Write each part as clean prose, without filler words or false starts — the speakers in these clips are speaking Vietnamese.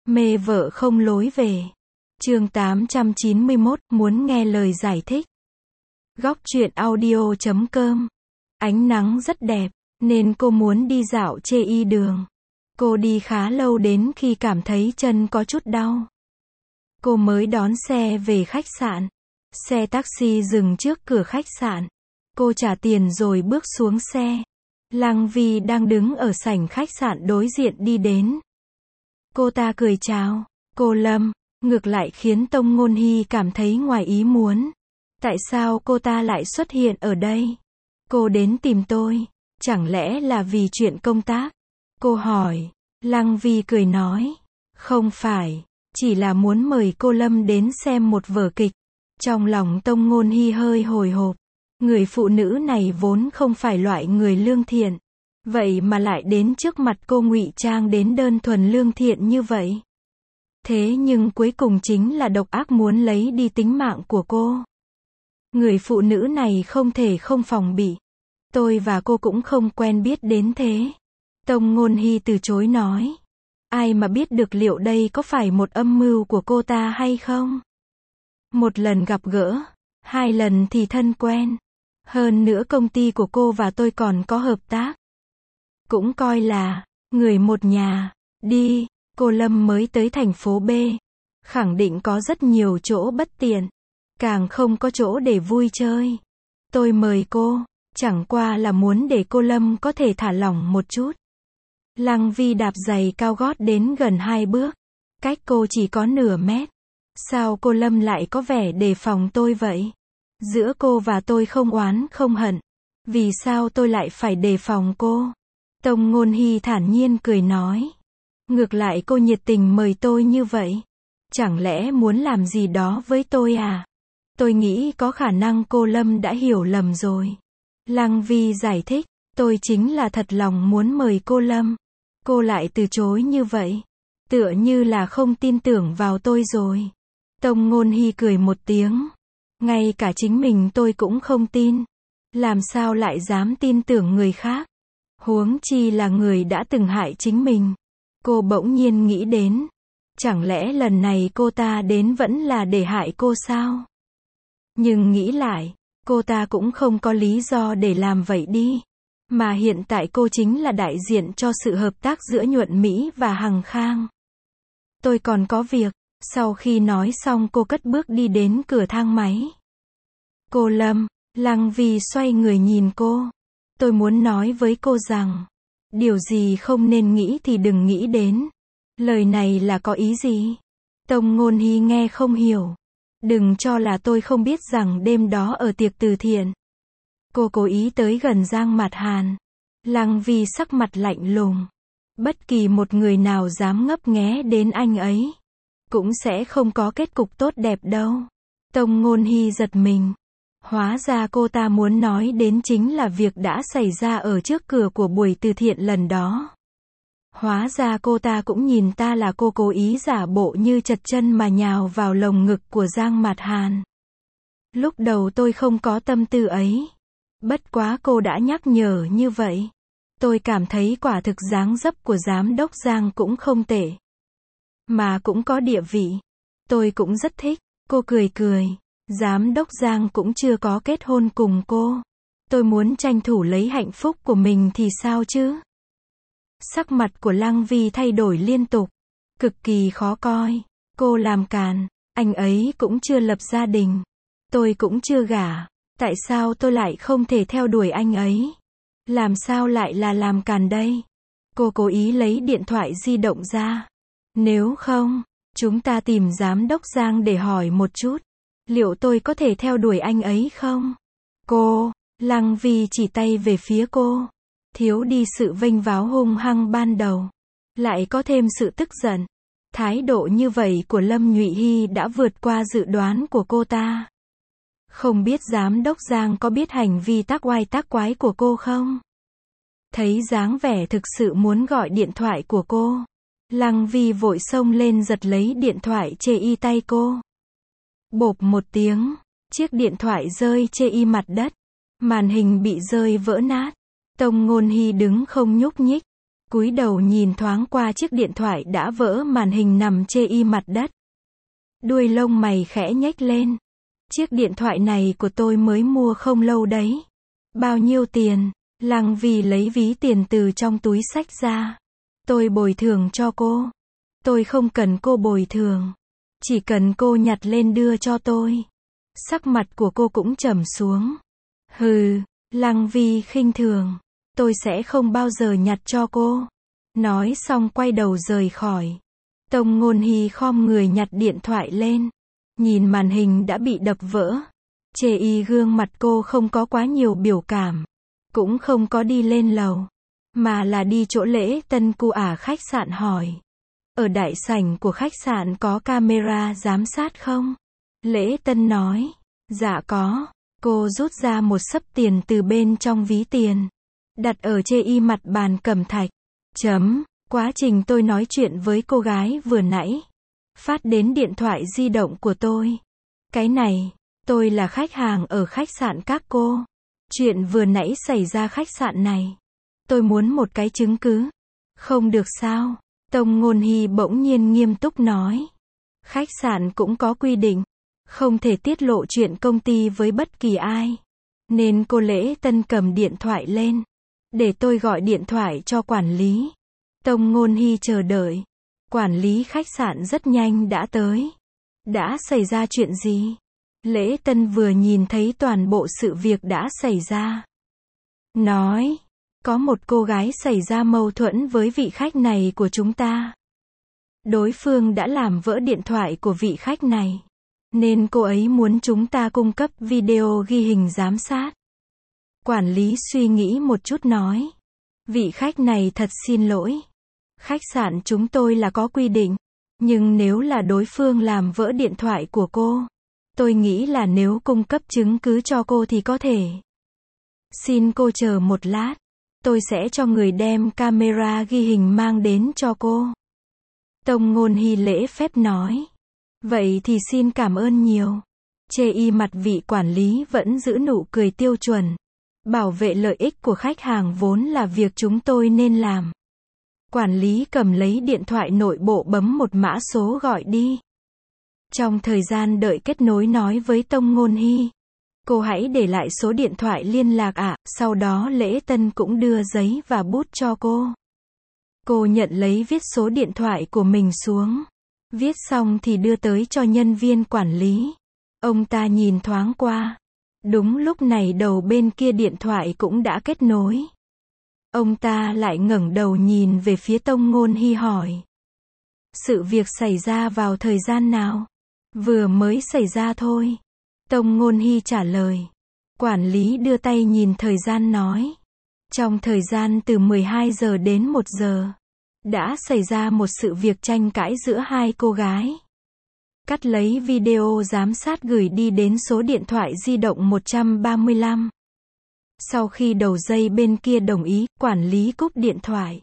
Mê vợ không lối về. Chương 891, muốn nghe lời giải thích. Góc truyện audio.com. Ánh nắng rất đẹp, nên cô muốn đi dạo chê y đường. Cô đi khá lâu đến khi cảm thấy chân có chút đau. Cô mới đón xe về khách sạn. Xe taxi dừng trước cửa khách sạn. Cô trả tiền rồi bước xuống xe. Lăng Vi đang đứng ở sảnh khách sạn đối diện đi đến. Cô ta cười chào, cô Lâm, ngược lại khiến Tông Ngôn Hy cảm thấy ngoài ý muốn. Tại sao cô ta lại xuất hiện ở đây? Cô đến tìm tôi, chẳng lẽ là vì chuyện công tác? Cô hỏi. Lăng Vi cười nói, không phải, chỉ là muốn mời cô Lâm đến xem một vở kịch. Trong lòng Tông Ngôn Hy hơi hồi hộp. Người phụ nữ này vốn không phải loại người lương thiện. Vậy mà lại đến trước mặt cô ngụy trang đến đơn thuần lương thiện như vậy. Thế nhưng cuối cùng chính là độc ác muốn lấy đi tính mạng của cô. Người phụ nữ này không thể không phòng bị. Tôi và cô cũng không quen biết đến thế. Tông Ngôn Hy từ chối nói. Ai mà biết được liệu đây có phải một âm mưu của cô ta hay không? Một lần gặp gỡ, 2 lần thì thân quen. Hơn nữa công ty của cô và tôi còn có hợp tác. Cũng coi là người một nhà. Đi, cô Lâm mới tới thành phố B. Khẳng định có rất nhiều chỗ bất tiện. Càng không có chỗ để vui chơi. Tôi mời cô, chẳng qua là muốn để cô Lâm có thể thả lỏng một chút. Lăng Vi đạp giày cao gót đến gần 2 bước. Cách cô chỉ có nửa mét. Sao cô Lâm lại có vẻ đề phòng tôi vậy? Giữa cô và tôi không oán không hận. Vì sao tôi lại phải đề phòng cô? Tông Ngôn Hy thản nhiên cười nói. Ngược lại cô nhiệt tình mời tôi như vậy. Chẳng lẽ muốn làm gì đó với tôi à? Tôi nghĩ có khả năng cô Lâm đã hiểu lầm rồi. Lăng Vi giải thích. Tôi chính là thật lòng muốn mời cô Lâm. Cô lại từ chối như vậy. Tựa như là không tin tưởng vào tôi rồi. Tông Ngôn Hy cười một tiếng. Ngay cả chính mình tôi cũng không tin. Làm sao lại dám tin tưởng người khác? Huống chi là người đã từng hại chính mình. Cô bỗng nhiên nghĩ đến. Chẳng lẽ lần này cô ta đến vẫn là để hại cô sao? Nhưng nghĩ lại, cô ta cũng không có lý do để làm vậy đi. Mà hiện tại cô chính là đại diện cho sự hợp tác giữa Nhuận Mỹ và Hằng Khang. Tôi còn có việc. Sau khi nói xong cô cất bước đi đến cửa thang máy. Cô Lâm, Lăng Vi xoay người nhìn cô. Tôi muốn nói với cô rằng, điều gì không nên nghĩ thì đừng nghĩ đến. Lời này là có ý gì? Tông Ngôn Hy nghe không hiểu. Đừng cho là tôi không biết rằng đêm đó ở tiệc từ thiện. Cô cố ý tới gần Giang Mạt Hàn. Lăng Vi sắc mặt lạnh lùng. Bất kỳ một người nào dám ngấp nghé đến anh ấy, cũng sẽ không có kết cục tốt đẹp đâu. Tông Ngôn Hy giật mình. Hóa ra cô ta muốn nói đến chính là việc đã xảy ra ở trước cửa của buổi từ thiện lần đó. Hóa ra cô ta cũng nhìn ta là cô cố ý giả bộ như chật chân mà nhào vào lồng ngực của Giang Mạt Hàn. Lúc đầu tôi không có tâm tư ấy. Bất quá cô đã nhắc nhở như vậy. Tôi cảm thấy quả thực dáng dấp của giám đốc Giang cũng không tệ. Mà cũng có địa vị. Tôi cũng rất thích. Cô cười cười. Giám đốc Giang cũng chưa có kết hôn cùng cô. Tôi muốn tranh thủ lấy hạnh phúc của mình thì sao chứ? Sắc mặt của Lăng Vi thay đổi liên tục. Cực kỳ khó coi. Cô làm càn. Anh ấy cũng chưa lập gia đình. Tôi cũng chưa gả. Tại sao tôi lại không thể theo đuổi anh ấy? Làm sao lại là làm càn đây? Cô cố ý lấy điện thoại di động ra. Nếu không, chúng ta tìm giám đốc Giang để hỏi một chút. Liệu tôi có thể theo đuổi anh ấy không? Cô, Lăng Vi chỉ tay về phía cô. Thiếu đi sự vênh váo hung hăng ban đầu. Lại có thêm sự tức giận. Thái độ như vậy của Lâm Nhụy Hy đã vượt qua dự đoán của cô ta. Không biết giám đốc Giang có biết hành vi tác oai tác quái của cô không? Thấy dáng vẻ thực sự muốn gọi điện thoại của cô. Lăng Vi vội xông lên giật lấy điện thoại chê y tay cô. Bộp một tiếng, chiếc điện thoại rơi chê y mặt đất. Màn hình bị rơi vỡ nát. Tông Ngôn Hy đứng không nhúc nhích. Cúi đầu nhìn thoáng qua chiếc điện thoại đã vỡ màn hình nằm chê y mặt đất. Đuôi lông mày khẽ nhếch lên. Chiếc điện thoại này của tôi mới mua không lâu đấy. Bao nhiêu tiền? Lăng Vi lấy ví tiền từ trong túi xách ra. Tôi bồi thường cho cô. Tôi không cần cô bồi thường. Chỉ cần cô nhặt lên đưa cho tôi. Sắc mặt của cô cũng trầm xuống. Hừ, Lăng Vi khinh thường. Tôi sẽ không bao giờ nhặt cho cô. Nói xong quay đầu rời khỏi. Tông Ngôn Hy khom người nhặt điện thoại lên. Nhìn màn hình đã bị đập vỡ. Chê y gương mặt cô không có quá nhiều biểu cảm. Cũng không có đi lên lầu. Mà là đi chỗ Lễ Tân cu khách sạn hỏi. Ở đại sảnh của khách sạn có camera giám sát không? Lễ Tân nói. Dạ có. Cô rút ra một xấp tiền từ bên trong ví tiền. Đặt ở chê y mặt bàn cẩm thạch. Quá trình tôi nói chuyện với cô gái vừa nãy. Phát đến điện thoại di động của tôi. Cái này, tôi là khách hàng ở khách sạn các cô. Chuyện vừa nãy xảy ra khách sạn này. Tôi muốn một cái chứng cứ. Không được sao? Tông Ngôn Hy bỗng nhiên nghiêm túc nói. Khách sạn cũng có quy định. Không thể tiết lộ chuyện công ty với bất kỳ ai. Nên cô Lễ Tân cầm điện thoại lên. Để tôi gọi điện thoại cho quản lý. Tông Ngôn Hy chờ đợi. Quản lý khách sạn rất nhanh đã tới. Đã xảy ra chuyện gì? Lễ Tân vừa nhìn thấy toàn bộ sự việc đã xảy ra. Nói. Có một cô gái xảy ra mâu thuẫn với vị khách này của chúng ta. Đối phương đã làm vỡ điện thoại của vị khách này. Nên cô ấy muốn chúng ta cung cấp video ghi hình giám sát. Quản lý suy nghĩ một chút nói. Vị khách này thật xin lỗi. Khách sạn chúng tôi là có quy định. Nhưng nếu là đối phương làm vỡ điện thoại của cô, tôi nghĩ là nếu cung cấp chứng cứ cho cô thì có thể. Xin cô chờ một lát. Tôi sẽ cho người đem camera ghi hình mang đến cho cô. Tông Ngôn Hy lễ phép nói. Vậy thì xin cảm ơn nhiều. Chê y mặt vị quản lý vẫn giữ nụ cười tiêu chuẩn. Bảo vệ lợi ích của khách hàng vốn là việc chúng tôi nên làm. Quản lý cầm lấy điện thoại nội bộ bấm một mã số gọi đi. Trong thời gian đợi kết nối nói với Tông Ngôn Hy. Cô hãy để lại số điện thoại liên lạc ạ. Sau đó Lễ Tân cũng đưa giấy và bút cho cô. Cô nhận lấy viết số điện thoại của mình xuống. Viết xong thì đưa tới cho nhân viên quản lý. Ông ta nhìn thoáng qua. Đúng lúc này đầu bên kia điện thoại cũng đã kết nối. Ông ta lại ngẩng đầu nhìn về phía Tông Ngôn Hy hỏi. Sự việc xảy ra vào thời gian nào? Vừa mới xảy ra thôi. Tông Ngôn Hy trả lời. Quản lý đưa tay nhìn thời gian nói. Trong thời gian từ 12 giờ đến 1 giờ. Đã xảy ra một sự việc tranh cãi giữa hai cô gái. Cắt lấy video giám sát gửi đi đến số điện thoại di động 135. Sau khi đầu dây bên kia đồng ý, quản lý cúp điện thoại.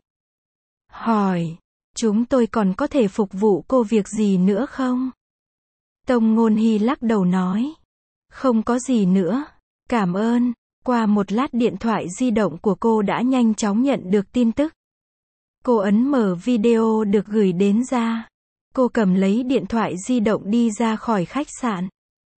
Hỏi. Chúng tôi còn có thể phục vụ cô việc gì nữa không? Tông Ngôn Hy lắc đầu nói. Không có gì nữa. Cảm ơn. Qua một lát điện thoại di động của cô đã nhanh chóng nhận được tin tức. Cô ấn mở video được gửi đến ra. Cô cầm lấy điện thoại di động đi ra khỏi khách sạn.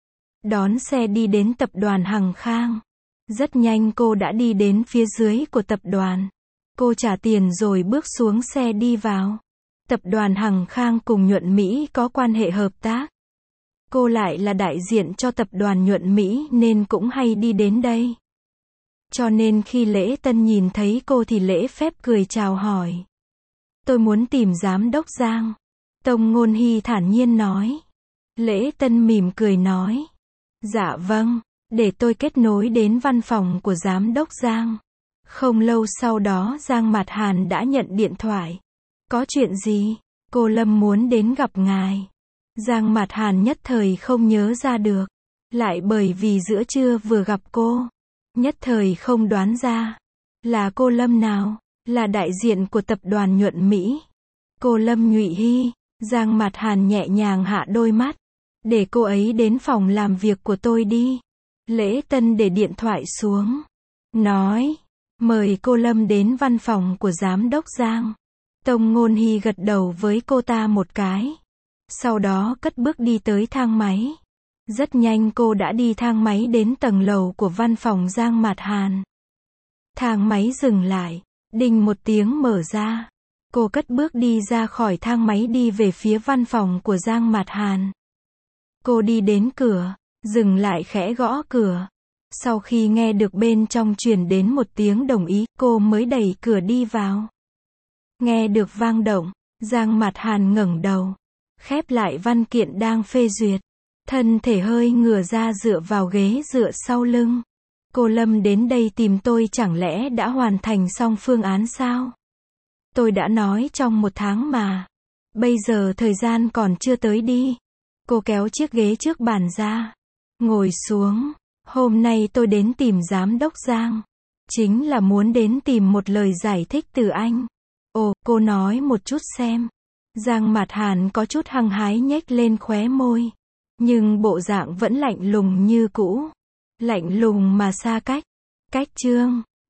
Đón xe đi đến tập đoàn Hằng Khang. Rất nhanh cô đã đi đến phía dưới của tập đoàn. Cô trả tiền rồi bước xuống xe đi vào. Tập đoàn Hằng Khang cùng Nhuận Mỹ có quan hệ hợp tác. Cô lại là đại diện cho tập đoàn Nhuận Mỹ nên cũng hay đi đến đây. Cho nên khi Lễ Tân nhìn thấy cô thì lễ phép cười chào hỏi. Tôi muốn tìm giám đốc Giang. Tông Ngôn Hy thản nhiên nói. Lễ Tân mỉm cười nói. Dạ vâng, để tôi kết nối đến văn phòng của giám đốc Giang. Không lâu sau đó Giang Mạt Hàn đã nhận điện thoại. Có chuyện gì? Cô Lâm muốn đến gặp ngài. Giang Mạt Hàn nhất thời không nhớ ra được. Lại bởi vì giữa trưa vừa gặp cô. Nhất thời không đoán ra. Là cô Lâm nào? Là đại diện của tập đoàn Nhuận Mỹ. Cô Lâm Nhụy Hy. Giang Mạt Hàn nhẹ nhàng hạ đôi mắt. Để cô ấy đến phòng làm việc của tôi đi. Lễ Tân để điện thoại xuống. Nói. Mời cô Lâm đến văn phòng của giám đốc Giang. Tông Ngôn Hy gật đầu với cô ta một cái. Sau đó cất bước đi tới thang máy. Rất nhanh cô đã đi thang máy đến tầng lầu của văn phòng Giang Mạt Hàn. Thang máy dừng lại. Đinh một tiếng mở ra. Cô cất bước đi ra khỏi thang máy đi về phía văn phòng của Giang Mạt Hàn. Cô đi đến cửa, dừng lại khẽ gõ cửa. Sau khi nghe được bên trong truyền đến một tiếng đồng ý, cô mới đẩy cửa đi vào. Nghe được vang động, Giang Mạt Hàn ngẩng đầu, khép lại văn kiện đang phê duyệt. Thân thể hơi ngửa ra dựa vào ghế dựa sau lưng. Cô Lâm đến đây tìm tôi chẳng lẽ đã hoàn thành xong phương án sao? Tôi đã nói trong 1 tháng mà. Bây giờ thời gian còn chưa tới đi. Cô kéo chiếc ghế trước bàn ra. Ngồi xuống. Hôm nay tôi đến tìm giám đốc Giang. Chính là muốn đến tìm một lời giải thích từ anh. Ồ, cô nói một chút xem. Giang Mạt Hàn có chút hăng hái nhếch lên khóe môi. Nhưng bộ dạng vẫn lạnh lùng như cũ. Lạnh lùng mà xa cách. Cách Trương.